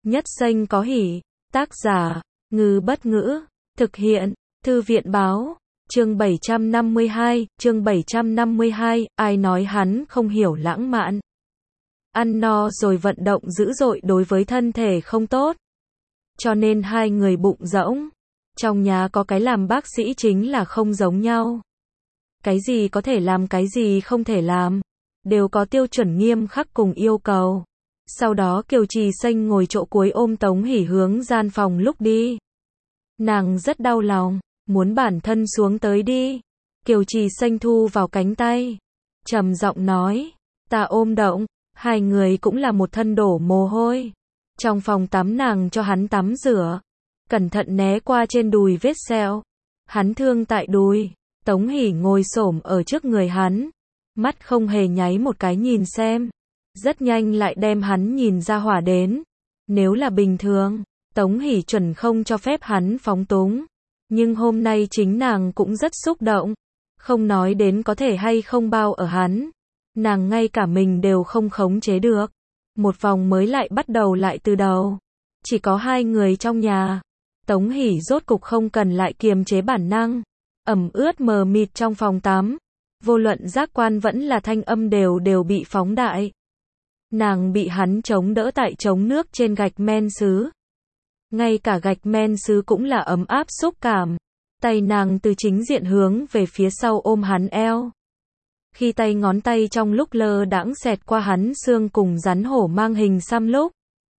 Nhất xanh có hỉ. Tác giả, Ngư Bất Ngữ. Thực hiện, Thư viện Báo. Chương 752, ai nói hắn không hiểu lãng mạn. Ăn no rồi vận động dữ dội đối với thân thể không tốt. Cho nên hai người bụng rỗng. Trong nhà có cái làm bác sĩ chính là không giống nhau. Cái gì có thể làm, cái gì không thể làm. Đều có tiêu chuẩn nghiêm khắc cùng yêu cầu. Sau đó Kiều Trì Xanh ngồi chỗ cuối ôm Tống Hỷ hướng gian phòng lúc đi. Nàng rất đau lòng, muốn bản thân xuống tới đi. Kiều Trì Xanh thu vào cánh tay, trầm giọng nói, ta ôm động. Hai người cũng là một thân đổ mồ hôi. Trong phòng tắm nàng cho hắn tắm rửa, cẩn thận né qua trên đùi vết sẹo. Hắn thương tại đùi. Tống Hỷ ngồi xổm ở trước người hắn, mắt không hề nháy một cái nhìn xem. Rất nhanh lại đem hắn nhìn ra hỏa đến. Nếu là bình thường, Tống Hỷ chuẩn không cho phép hắn phóng túng. Nhưng hôm nay chính nàng cũng rất xúc động. Không nói đến có thể hay không bao ở hắn. Nàng ngay cả mình đều không khống chế được. Một vòng mới lại bắt đầu lại từ đầu. Chỉ có hai người trong nhà. Tống Hỷ rốt cục không cần lại kiềm chế bản năng. Ẩm ướt mờ mịt trong phòng tắm. Vô luận giác quan vẫn là thanh âm đều bị phóng đại. Nàng bị hắn chống đỡ tại chống nước trên gạch men sứ. Ngay cả gạch men sứ cũng là ấm áp xúc cảm. Tay nàng từ chính diện hướng về phía sau ôm hắn eo. Khi tay ngón tay trong lúc lơ đãng xẹt qua hắn xương cùng rắn hổ mang hình xăm lúc.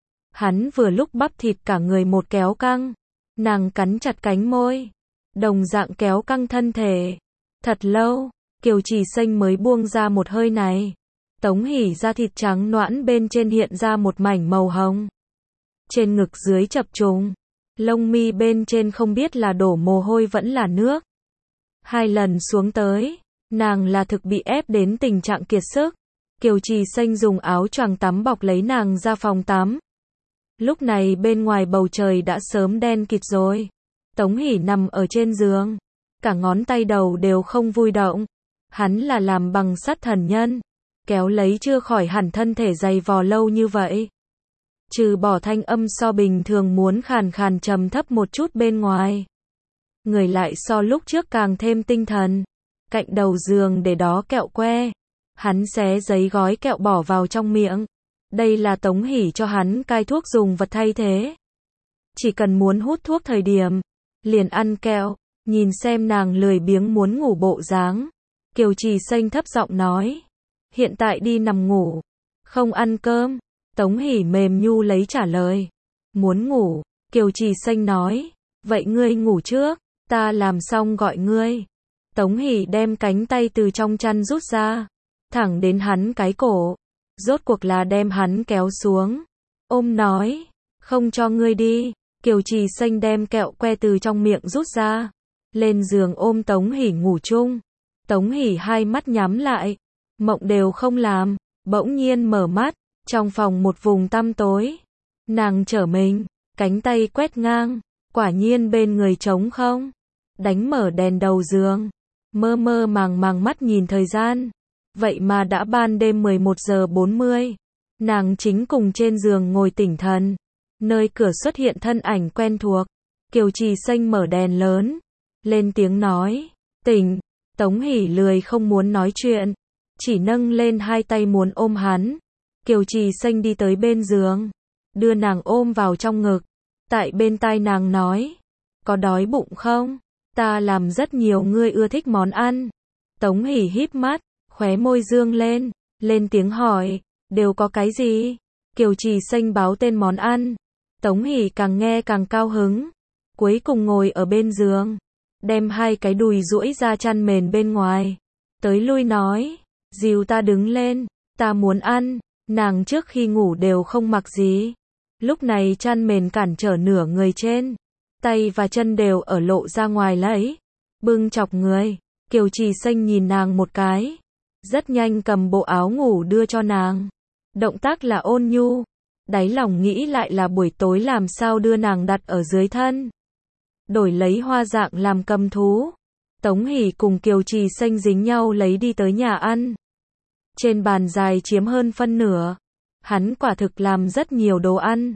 Hắn vừa lúc bắp thịt cả người một kéo căng. Nàng cắn chặt cánh môi. Đồng dạng kéo căng thân thể. Thật lâu, Kiều Trì Xanh mới buông ra một hơi này. Tống Hỷ da thịt trắng nõn bên trên hiện ra một mảnh màu hồng. Trên ngực dưới chập trùng. Lông mi bên trên không biết là đổ mồ hôi vẫn là nước. Hai lần xuống tới, nàng là thực bị ép đến tình trạng kiệt sức. Kiều Trì Xanh dùng áo choàng tắm bọc lấy nàng ra phòng tắm. Lúc này bên ngoài bầu trời đã sớm đen kịt rồi. Tống Hỷ nằm ở trên giường. Cả ngón tay đầu đều không vui động. Hắn là làm bằng sắt thần nhân. Kéo lấy chưa khỏi hẳn thân thể dày vò lâu như vậy. Trừ bỏ thanh âm so bình thường muốn khàn khàn trầm thấp một chút bên ngoài. Người lại so lúc trước càng thêm tinh thần. Cạnh đầu giường để đó kẹo que. Hắn xé giấy gói kẹo bỏ vào trong miệng. Đây là Tống Hỷ cho hắn cai thuốc dùng vật thay thế. Chỉ cần muốn hút thuốc thời điểm, liền ăn kẹo. Nhìn xem nàng lười biếng muốn ngủ bộ dáng. Kiều Trì Xanh thấp giọng nói. Hiện tại đi nằm ngủ. Không ăn cơm. Tống Hỷ mềm nhu lấy trả lời. Muốn ngủ. Kiều Trì Xanh nói. Vậy ngươi ngủ trước. Ta làm xong gọi ngươi. Tống Hỷ đem cánh tay từ trong chăn rút ra. Thẳng đến hắn cái cổ. Rốt cuộc là đem hắn kéo xuống. Ôm nói. Không cho ngươi đi. Kiều Trì Xanh đem kẹo que từ trong miệng rút ra. Lên giường ôm Tống Hỷ ngủ chung. Tống Hỷ hai mắt nhắm lại. Mộng đều không làm. Bỗng nhiên mở mắt. Trong phòng một vùng tăm tối. Nàng trở mình. Cánh tay quét ngang. Quả nhiên bên người trống không. Đánh mở đèn đầu giường. Mơ mơ màng màng mắt nhìn thời gian. Vậy mà đã ban đêm 11 giờ 40. Nàng chính cùng trên giường ngồi tỉnh thần. Nơi cửa xuất hiện thân ảnh quen thuộc. Kiều Trì Xanh mở đèn lớn. Lên tiếng nói. Tỉnh. Tống Hỷ lười không muốn nói chuyện. Chỉ nâng lên hai tay muốn ôm hắn. Kiều Trì Xanh đi tới bên giường. Đưa nàng ôm vào trong ngực. Tại bên tai nàng nói. Có đói bụng không? Ta làm rất nhiều ngươi ưa thích món ăn. Tống Hỷ híp mắt. Khóe môi dương lên. Lên tiếng hỏi. Đều có cái gì? Kiều Trì Xanh báo tên món ăn. Tống Hỷ càng nghe càng cao hứng. Cuối cùng ngồi ở bên giường. Đem hai cái đùi duỗi ra chăn mền bên ngoài. Tới lui nói. Dìu ta đứng lên. Ta muốn ăn. Nàng trước khi ngủ đều không mặc gì. Lúc này chăn mền cản trở nửa người trên. Tay và chân đều ở lộ ra ngoài lấy. Bưng chọc người. Kiều Trì Xanh nhìn nàng một cái. Rất nhanh cầm bộ áo ngủ đưa cho nàng. Động tác là ôn nhu. Đáy lòng nghĩ lại là buổi tối làm sao đưa nàng đặt ở dưới thân. Đổi lấy hoa dạng làm cầm thú. Tống Hỷ cùng Kiều Trì Xanh dính nhau lấy đi tới nhà ăn. Trên bàn dài chiếm hơn phân nửa. Hắn quả thực làm rất nhiều đồ ăn.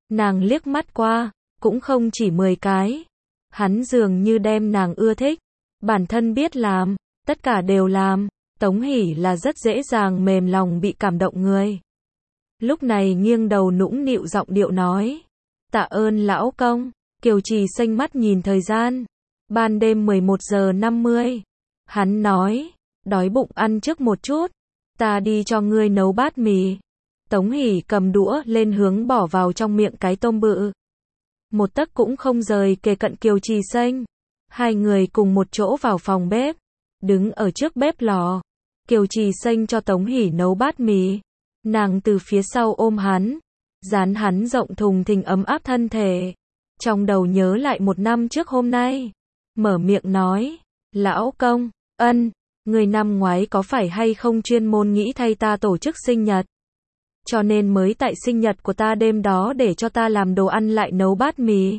Nàng liếc mắt qua, cũng không chỉ 10 cái. Hắn dường như đem nàng ưa thích. Bản thân biết làm, tất cả đều làm. Tống Hỷ là rất dễ dàng mềm lòng bị cảm động người. Lúc này nghiêng đầu nũng nịu giọng điệu nói. Tạ ơn lão công. Kiều Trì xanh mắt nhìn thời gian. Ban đêm 11 giờ 50. Hắn nói, đói bụng ăn trước một chút. Ta đi cho ngươi nấu bát mì. Tống Hỷ cầm đũa lên hướng bỏ vào trong miệng cái tôm bự. Một tấc cũng không rời kề cận Kiều Trì xanh. Hai người cùng một chỗ vào phòng bếp. Đứng ở trước bếp lò. Kiều Trì xanh cho Tống Hỷ nấu bát mì. Nàng từ phía sau ôm hắn. Dán hắn rộng thùng thình ấm áp thân thể. Trong đầu nhớ lại 1 năm trước hôm nay. Mở miệng nói. Lão công, người năm ngoái có phải hay không chuyên môn nghĩ thay ta tổ chức sinh nhật? Cho nên mới tại sinh nhật của ta đêm đó để cho ta làm đồ ăn lại nấu bát mì.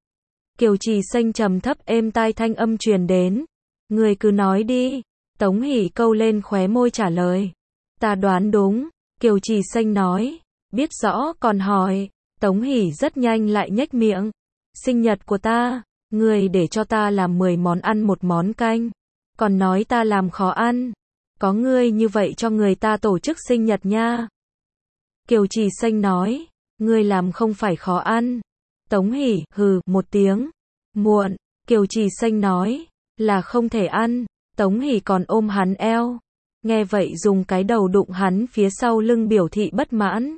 Kiều Trì xanh trầm thấp êm tai thanh âm truyền đến. Người cứ nói đi. Tống Hỷ câu lên khóe môi trả lời. Ta đoán đúng. Kiều Trì xanh nói. Biết rõ còn hỏi. Tống Hỷ rất nhanh lại nhếch miệng. Sinh nhật của ta, người để cho ta làm 10 món ăn 1 món canh. Còn nói ta làm khó ăn. Có ngươi như vậy cho người ta tổ chức sinh nhật nha. Kiều Trì xanh nói. Ngươi làm không phải khó ăn. Tống Hỷ hừ một tiếng. Muộn. Kiều Trì xanh nói. Là không thể ăn. Tống Hỷ còn ôm hắn eo. Nghe vậy dùng cái đầu đụng hắn phía sau lưng biểu thị bất mãn.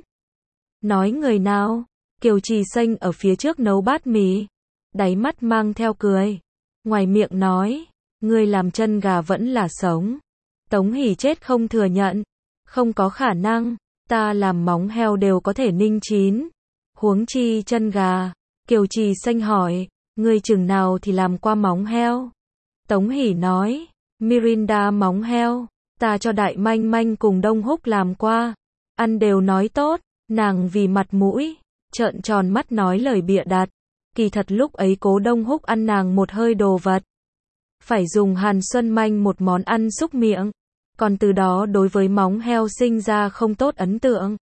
Nói người nào? Kiều Trì xanh ở phía trước nấu bát mì. Đáy mắt mang theo cười. Ngoài miệng nói. Ngươi làm chân gà vẫn là sống. Tống Hỷ chết không thừa nhận. Không có khả năng. Ta làm móng heo đều có thể ninh chín. Huống chi chân gà. Kiều Trì xanh hỏi. Ngươi chừng nào thì làm qua móng heo? Tống Hỷ nói. Mirinda móng heo. Ta cho Đại Manh Manh cùng Đông Húc làm qua. Ăn đều nói tốt. Nàng vì mặt mũi. Trợn tròn mắt nói lời bịa đặt. Kỳ thật lúc ấy Cố Đông Húc ăn nàng một hơi đồ vật. Phải dùng Hàn Xuân Manh một món ăn xúc miệng. Còn từ đó đối với móng heo sinh ra không tốt ấn tượng.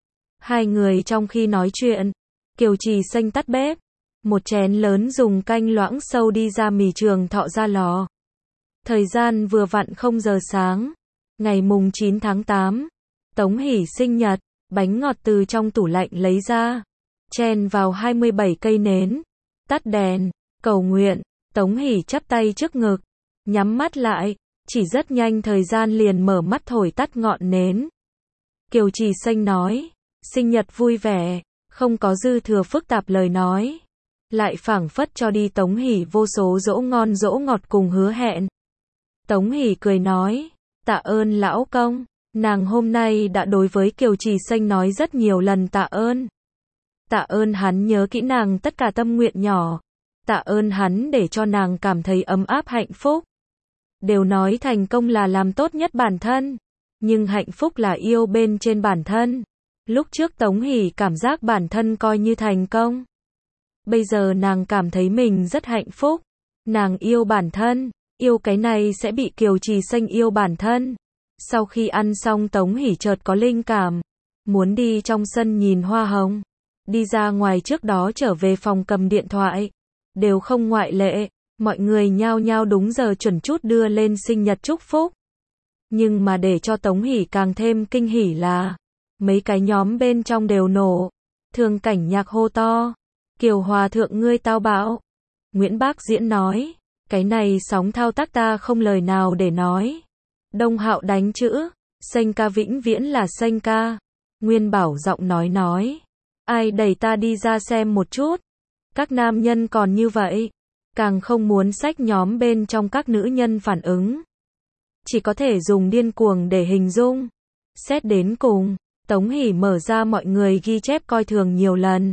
Hai người trong khi nói chuyện. Kiều Trì xanh tắt bếp. Một chén lớn dùng canh loãng sâu đi ra mì Trường Thọ ra lò. Thời gian vừa vặn 0 giờ sáng. Ngày mùng 9 tháng 8. Tống Hỷ sinh nhật. Bánh ngọt từ trong tủ lạnh lấy ra. Chen vào 27 cây nến. Tắt đèn. Cầu nguyện. Tống Hỷ chắp tay trước ngực. Nhắm mắt lại. Chỉ rất nhanh thời gian liền mở mắt thổi tắt ngọn nến. Kiều Trì xanh nói. Sinh nhật vui vẻ. Không có dư thừa phức tạp lời nói. Lại phảng phất cho đi Tống Hỷ vô số dỗ ngon dỗ ngọt cùng hứa hẹn. Tống Hỷ cười nói. Tạ ơn lão công. Nàng hôm nay đã đối với Kiều Trì xanh nói rất nhiều lần tạ ơn. Tạ ơn hắn nhớ kỹ nàng tất cả tâm nguyện nhỏ. Tạ ơn hắn để cho nàng cảm thấy ấm áp hạnh phúc. Đều nói thành công là làm tốt nhất bản thân. Nhưng hạnh phúc là yêu bên trên bản thân. Lúc trước Tống Hỷ cảm giác bản thân coi như thành công. Bây giờ nàng cảm thấy mình rất hạnh phúc. Nàng yêu bản thân. Yêu cái này sẽ bị Kiều Trì xanh yêu bản thân. Sau khi ăn xong Tống Hỷ chợt có linh cảm. Muốn đi trong sân nhìn hoa hồng. Đi ra ngoài trước đó trở về phòng cầm điện thoại. Đều không ngoại lệ. Mọi người nhao nhao đúng giờ chuẩn chút đưa lên sinh nhật chúc phúc. Nhưng mà để cho Tống Hỷ càng thêm kinh hỉ là mấy cái nhóm bên trong đều nổ. Thường Cảnh Nhạc hô to. Kiều Hòa thượng ngươi tao bạo. Nguyễn Bác Diễn nói. Cái này sóng thao tác ta không lời nào để nói. Đông Hạo đánh chữ. Xanh ca vĩnh viễn là xanh ca. Nguyên Bảo giọng nói. Ai đẩy ta đi ra xem một chút. Các nam nhân còn như vậy. Càng không muốn sách nhóm bên trong các nữ nhân phản ứng. Chỉ có thể dùng điên cuồng để hình dung. Xét đến cùng. Tống Hỷ mở ra mọi người ghi chép coi thường nhiều lần.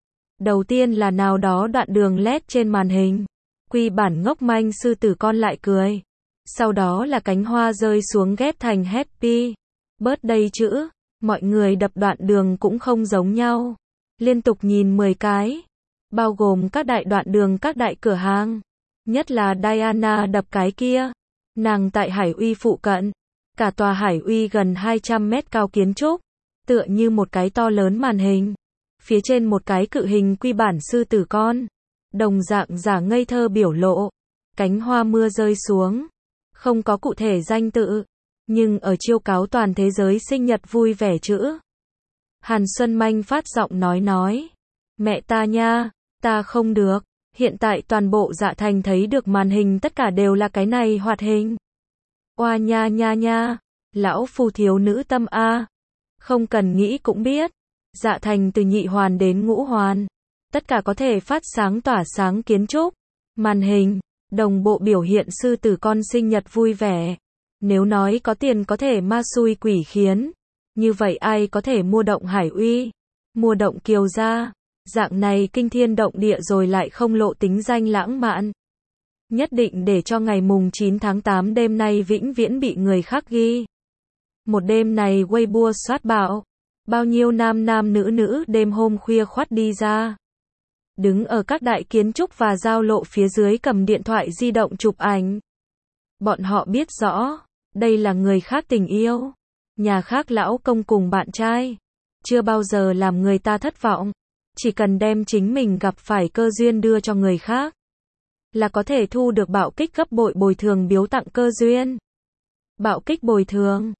Đầu tiên là nào đó đoạn đường LED trên màn hình. Quy bản ngốc manh sư tử con lại cười. Sau đó là cánh hoa rơi xuống ghép thành happy birthday chữ. Mọi người đập đoạn đường cũng không giống nhau. Liên tục nhìn 10 cái. Bao gồm các đại đoạn đường các đại cửa hàng. Nhất là Diana đập cái kia. Nàng tại Hải Uy phụ cận. Cả tòa Hải Uy gần 200 mét cao kiến trúc. Tựa như một cái to lớn màn hình. Phía trên một cái cự hình quy bản sư tử con. Đồng dạng giả ngây thơ biểu lộ. Cánh hoa mưa rơi xuống. Không có cụ thể danh tự. Nhưng ở chiêu cáo toàn thế giới sinh nhật vui vẻ chữ. Hàn Xuân Manh phát giọng nói. Mẹ ta nha, ta không được. Hiện tại toàn bộ Dạ Thành thấy được màn hình tất cả đều là cái này hoạt hình. Oa nha nha nha. Lão phù thiếu nữ tâm a. Không cần nghĩ cũng biết. Dạ Thành từ nhị hoàn đến ngũ hoàn. Tất cả có thể phát sáng tỏa sáng kiến trúc. Màn hình, đồng bộ biểu hiện sư tử con sinh nhật vui vẻ. Nếu nói có tiền có thể ma xui quỷ khiến. Như vậy ai có thể mua động Hải Uy, mua động Kiều gia. Dạng này kinh thiên động địa rồi lại không lộ tính danh lãng mạn. Nhất định để cho ngày mùng 9 tháng 8 đêm nay vĩnh viễn bị người khác ghi. Một đêm này Weibo soát bạo. Bao nhiêu nam nam nữ nữ đêm hôm khuya khoắt đi ra. Đứng ở các đại kiến trúc và giao lộ phía dưới cầm điện thoại di động chụp ảnh. Bọn họ biết rõ, đây là người khác tình yêu. Nhà khác lão công cùng bạn trai. Chưa bao giờ làm người ta thất vọng. Chỉ cần đem chính mình gặp phải cơ duyên đưa cho người khác. Là có thể thu được bạo kích gấp bội bồi thường biếu tặng cơ duyên. Bạo kích bồi thường.